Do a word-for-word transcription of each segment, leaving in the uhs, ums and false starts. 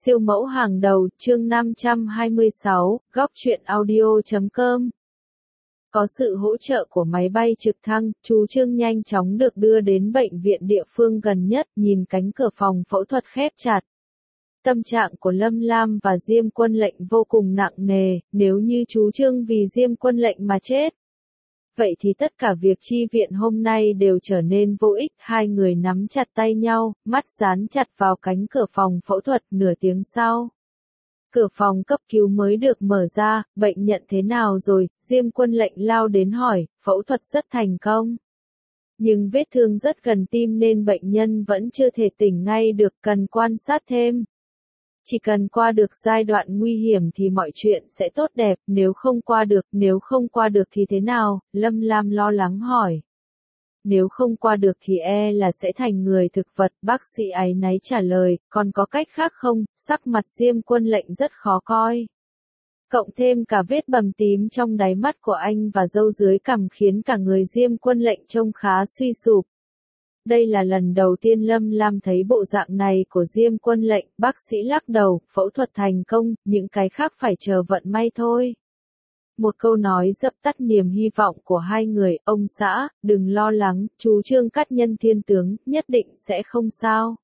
Siêu mẫu hàng đầu, chương năm trăm hai mươi sáu, góc truyện audio chấm com. Có sự hỗ trợ của máy bay trực thăng, chú Trương nhanh chóng được đưa đến bệnh viện địa phương gần nhất, nhìn cánh cửa phòng phẫu thuật khép chặt. Tâm trạng của Lâm Lam và Diêm Quân Lệnh vô cùng nặng nề, nếu như chú Trương vì Diêm Quân Lệnh mà chết. Vậy thì tất cả việc chi viện hôm nay đều trở nên vô ích, hai người nắm chặt tay nhau, mắt dán chặt vào cánh cửa phòng phẫu thuật. Nửa tiếng sau, cửa phòng cấp cứu mới được mở ra. Bệnh nhận thế nào rồi? Diêm Quân Lệnh lao đến hỏi. Phẫu thuật rất thành công, nhưng vết thương rất gần tim nên bệnh nhân vẫn chưa thể tỉnh ngay được, cần quan sát thêm. Chỉ cần qua được giai đoạn nguy hiểm thì mọi chuyện sẽ tốt đẹp, nếu không qua được, nếu không qua được thì thế nào? Lâm Lam lo lắng hỏi. Nếu không qua được thì e là sẽ thành người thực vật, bác sĩ áy náy trả lời, còn có cách khác không? Sắc mặt Diêm Quân Lệnh rất khó coi. Cộng thêm cả vết bầm tím trong đáy mắt của anh và râu dưới cằm khiến cả người Diêm Quân Lệnh trông khá suy sụp. Đây là lần đầu tiên Lâm Lam thấy bộ dạng này của Diêm Quân Lệnh, bác sĩ lắc đầu, phẫu thuật thành công, những cái khác phải chờ vận may thôi. Một câu nói dập tắt niềm hy vọng của hai người, ông xã, đừng lo lắng, chú Trương Cát Nhân thiên tướng, nhất định sẽ không sao.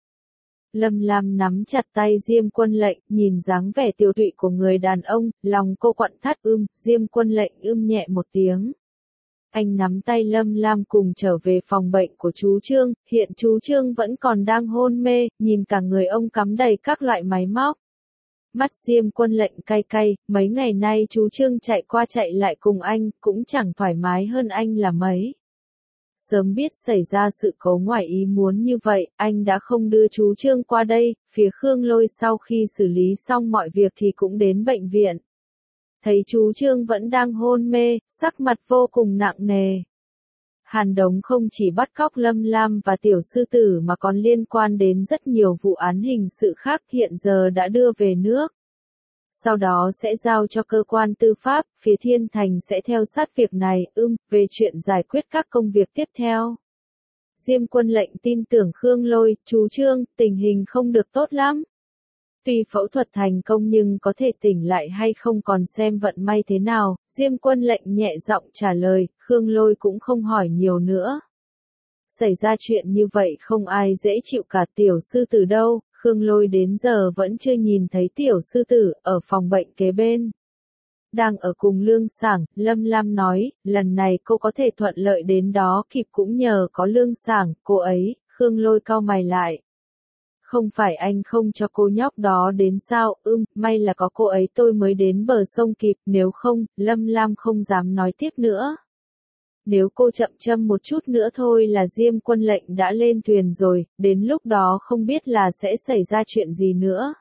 Lâm Lam nắm chặt tay Diêm Quân Lệnh, nhìn dáng vẻ tiêu tụy của người đàn ông, lòng cô quặn thắt. Ưm, Diêm Quân Lệnh ưm nhẹ một tiếng. Anh nắm tay Lâm Lam cùng trở về phòng bệnh của chú Trương, hiện chú Trương vẫn còn đang hôn mê, nhìn cả người ông cắm đầy các loại máy móc. Mắt Diêm Quân Lệnh cay cay, mấy ngày nay chú Trương chạy qua chạy lại cùng anh, cũng chẳng thoải mái hơn anh là mấy. Sớm biết xảy ra sự cố ngoài ý muốn như vậy, anh đã không đưa chú Trương qua đây. Phía Khương Lôi sau khi xử lý xong mọi việc thì cũng đến bệnh viện. Thấy chú Trương vẫn đang hôn mê, sắc mặt vô cùng nặng nề. Hàn Đống không chỉ bắt cóc Lâm Lam và Tiểu Sư Tử mà còn liên quan đến rất nhiều vụ án hình sự khác, hiện giờ đã đưa về nước. Sau đó sẽ giao cho cơ quan tư pháp, phía Thiên Thành sẽ theo sát việc này. Ưm, về chuyện giải quyết các công việc tiếp theo. Diêm Quân Lệnh tin tưởng Khương Lôi, chú Trương, tình hình không được tốt lắm. Tuy phẫu thuật thành công nhưng có thể tỉnh lại hay không còn xem vận may thế nào. Diêm Quân Lệnh nhẹ giọng trả lời, Khương Lôi cũng không hỏi nhiều nữa. Xảy ra chuyện như vậy không ai dễ chịu cả. Tiểu Sư Tử đâu? Khương Lôi đến giờ vẫn chưa nhìn thấy Tiểu Sư Tử, ở phòng bệnh kế bên. Đang ở cùng Lương Sảng. Lâm Lam nói, lần này cô có thể thuận lợi đến đó kịp cũng nhờ có Lương Sảng, cô ấy. Khương Lôi cau mày lại. Không phải anh không cho cô nhóc đó đến sao? Ưm, may là có cô ấy tôi mới đến bờ sông kịp, nếu không, Lâm Lam không dám nói tiếp nữa. Nếu cô chậm châm một chút nữa thôi là Diêm Quân Lệnh đã lên thuyền rồi, đến lúc đó không biết là sẽ xảy ra chuyện gì nữa.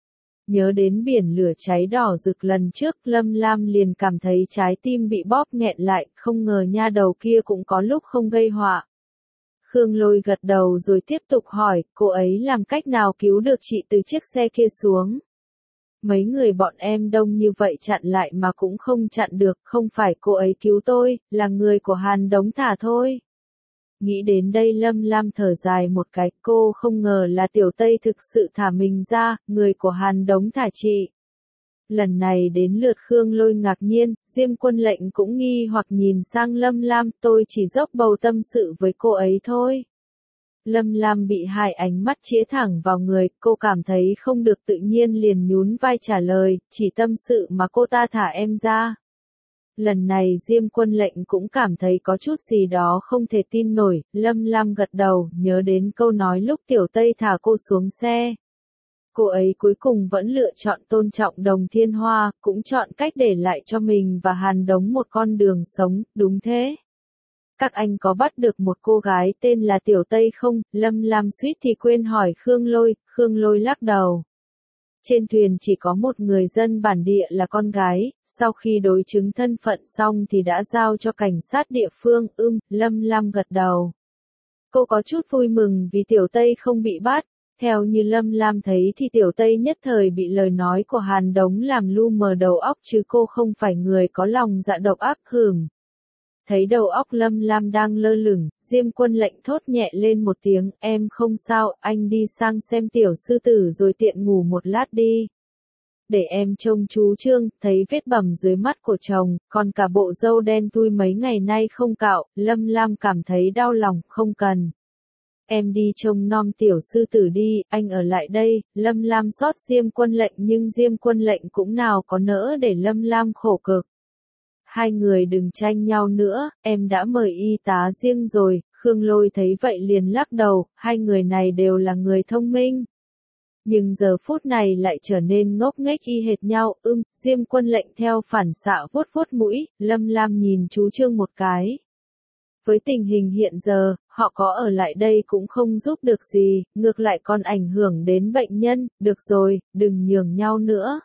Nhớ đến biển lửa cháy đỏ rực lần trước, Lâm Lam liền cảm thấy trái tim bị bóp nghẹn lại, không ngờ nha đầu kia cũng có lúc không gây họa. Khương Lôi gật đầu rồi tiếp tục hỏi, cô ấy làm cách nào cứu được chị từ chiếc xe kia xuống? Mấy người bọn em đông như vậy chặn lại mà cũng không chặn được, không phải cô ấy cứu tôi, là người của Hàn Đống thả thôi. Nghĩ đến đây Lâm Lam thở dài một cái, cô không ngờ là Tiểu Tây thực sự thả mình ra, người của Hàn Đống thả chị. Lần này đến lượt Khương Lôi ngạc nhiên, Diêm Quân Lệnh cũng nghi hoặc nhìn sang Lâm Lam, tôi chỉ dốc bầu tâm sự với cô ấy thôi. Lâm Lam bị hai ánh mắt chĩa thẳng vào người, cô cảm thấy không được tự nhiên liền nhún vai trả lời, chỉ tâm sự mà cô ta thả em ra. Lần này Diêm Quân Lệnh cũng cảm thấy có chút gì đó không thể tin nổi, Lâm Lam gật đầu, nhớ đến câu nói lúc Tiểu Tây thả cô xuống xe. Cô ấy cuối cùng vẫn lựa chọn tôn trọng Đồng Thiên Hoa, cũng chọn cách để lại cho mình và Hàn Đống một con đường sống, đúng thế. Các anh có bắt được một cô gái tên là Tiểu Tây không? Lâm Lam suýt thì quên hỏi Khương Lôi, Khương Lôi lắc đầu. Trên thuyền chỉ có một người dân bản địa là con gái, sau khi đối chứng thân phận xong thì đã giao cho cảnh sát địa phương. Ưm, Lâm Lam gật đầu. Cô có chút vui mừng vì Tiểu Tây không bị bắt. Theo như Lâm Lam thấy thì Tiểu Tây nhất thời bị lời nói của Hàn Đống làm lu mờ đầu óc chứ cô không phải người có lòng dạ độc ác. Hừm. thấy đầu óc Lâm Lam đang lơ lửng, Diêm Quân Lệnh thốt nhẹ lên một tiếng, em không sao, anh đi sang xem tiểu sư tử rồi tiện ngủ một lát đi. Để em trông chú Trương, thấy vết bầm dưới mắt của chồng, còn cả bộ râu đen thui mấy ngày nay không cạo, Lâm Lam cảm thấy đau lòng, không cần. Em đi trông nom tiểu sư tử đi, anh ở lại đây. Lâm Lam xót Diêm Quân Lệnh nhưng Diêm Quân Lệnh cũng nào có nỡ để Lâm Lam khổ cực. Hai người đừng tranh nhau nữa, em đã mời y tá riêng rồi. Khương Lôi thấy vậy liền lắc đầu, hai người này đều là người thông minh. Nhưng giờ phút này lại trở nên ngốc nghếch y hệt nhau, ưm, Diêm Quân Lệnh theo phản xạ vuốt vuốt mũi, Lâm Lam nhìn chú Trương một cái. Với tình hình hiện giờ, họ có ở lại đây cũng không giúp được gì, ngược lại còn ảnh hưởng đến bệnh nhân, được rồi, đừng nhường nhau nữa.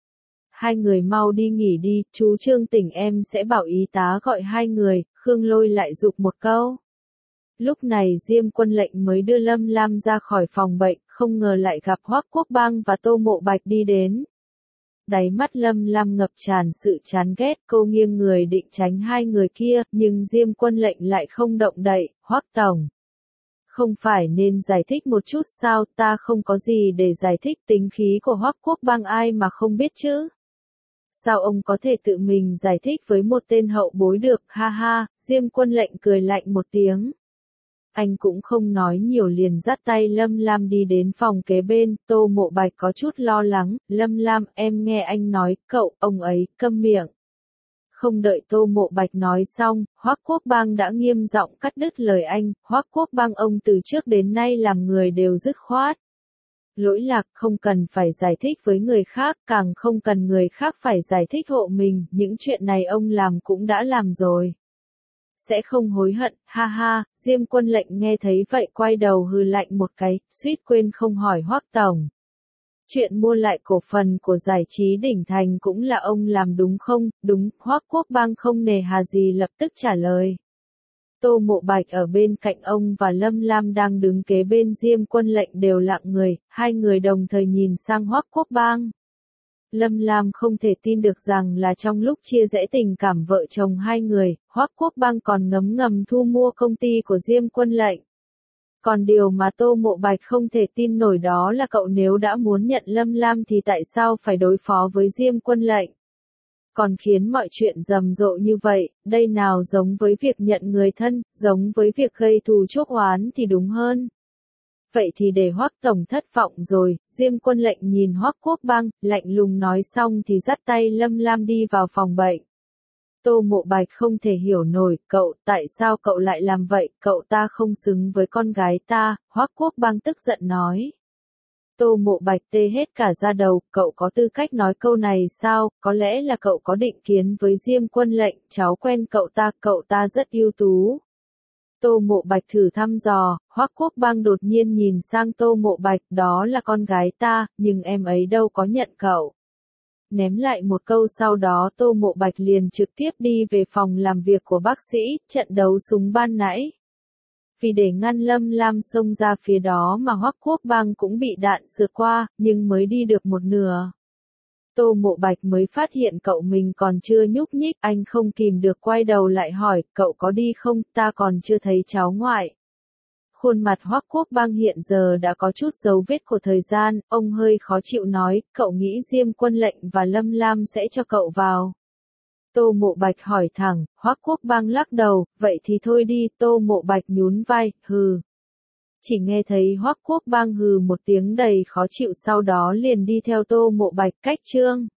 Hai người mau đi nghỉ đi, chú Trương tỉnh em sẽ bảo y tá gọi hai người, Khương Lôi lại giục một câu. Lúc này Diêm Quân Lệnh mới đưa Lâm Lam ra khỏi phòng bệnh, không ngờ lại gặp Hoắc Quốc Bang và Tô Mộ Bạch đi đến. Đáy mắt Lâm Lam ngập tràn sự chán ghét, cô nghiêng người định tránh hai người kia, nhưng Diêm Quân Lệnh lại không động đậy, Hoắc tổng. Không phải nên giải thích một chút sao, ta không có gì để giải thích, tính khí của Hoắc Quốc Bang ai mà không biết chứ. Sao ông có thể tự mình giải thích với một tên hậu bối được, ha ha, Diêm Quân Lệnh cười lạnh một tiếng. Anh cũng không nói nhiều liền dắt tay Lâm Lam đi đến phòng kế bên, Tô Mộ Bạch có chút lo lắng, Lâm Lam, em nghe anh nói, cậu, ông ấy, câm miệng. Không đợi Tô Mộ Bạch nói xong, Hoắc Quốc Bang đã nghiêm giọng cắt đứt lời anh, Hoắc Quốc Bang ông từ trước đến nay làm người đều dứt khoát. Lỗi lạc không cần phải giải thích với người khác, càng không cần người khác phải giải thích hộ mình, những chuyện này ông làm cũng đã làm rồi. Sẽ không hối hận, ha ha, Diêm Quân Lệnh nghe thấy vậy quay đầu hừ lạnh một cái, suýt quên không hỏi Hoắc tổng. Chuyện mua lại cổ phần của giải trí Đỉnh Thành cũng là ông làm đúng không? Đúng, Hoắc Quốc Bang không nề hà gì lập tức trả lời. Tô Mộ Bạch ở bên cạnh ông và Lâm Lam đang đứng kế bên Diêm Quân Lệnh đều lặng người, hai người đồng thời nhìn sang Hoắc Quốc Bang. Lâm Lam không thể tin được rằng là trong lúc chia rẽ tình cảm vợ chồng hai người, Hoắc Quốc Bang còn ngấm ngầm thu mua công ty của Diêm Quân Lệnh. Còn điều mà Tô Mộ Bạch không thể tin nổi đó là cậu nếu đã muốn nhận Lâm Lam thì tại sao phải đối phó với Diêm Quân Lệnh? Còn khiến mọi chuyện rầm rộ như vậy, đây nào giống với việc nhận người thân, giống với việc gây thù chuốc oán thì đúng hơn. Vậy thì để Hoắc tổng thất vọng rồi, Diêm Quân Lệnh nhìn Hoắc Quốc Bang, lạnh lùng nói xong thì dắt tay Lâm Lam đi vào phòng bệnh. Tô Mộ Bạch không thể hiểu nổi, cậu, tại sao cậu lại làm vậy, cậu ta không xứng với con gái ta, Hoắc Quốc Bang tức giận nói. Tô Mộ Bạch tê hết cả da đầu, cậu có tư cách nói câu này sao, có lẽ là cậu có định kiến với Diêm Quân Lệnh, cháu quen cậu ta, cậu ta rất ưu tú. Tô Mộ Bạch thử thăm dò, Hoắc Quốc Bang đột nhiên nhìn sang Tô Mộ Bạch, đó là con gái ta, nhưng em ấy đâu có nhận cậu. Ném lại một câu sau đó Tô Mộ Bạch liền trực tiếp đi về phòng làm việc của bác sĩ, trận đấu súng ban nãy. Vì để ngăn Lâm Lam xông ra phía đó mà Hoắc Quốc Bang cũng bị đạn sượt qua, nhưng mới đi được một nửa. Tô Mộ Bạch mới phát hiện cậu mình còn chưa nhúc nhích, anh không kìm được quay đầu lại hỏi, cậu có đi không, ta còn chưa thấy cháu ngoại. Khuôn mặt Hoắc Quốc Bang hiện giờ đã có chút dấu vết của thời gian, ông hơi khó chịu nói, cậu nghĩ Diêm Quân Lệnh và Lâm Lam sẽ cho cậu vào. Tô Mộ Bạch hỏi thẳng, Hoắc Quốc Bang lắc đầu, vậy thì thôi đi, Tô Mộ Bạch nhún vai, hừ. Chỉ nghe thấy Hoắc Quốc Bang hừ một tiếng đầy khó chịu sau đó liền đi theo Tô Mộ Bạch cách Trương.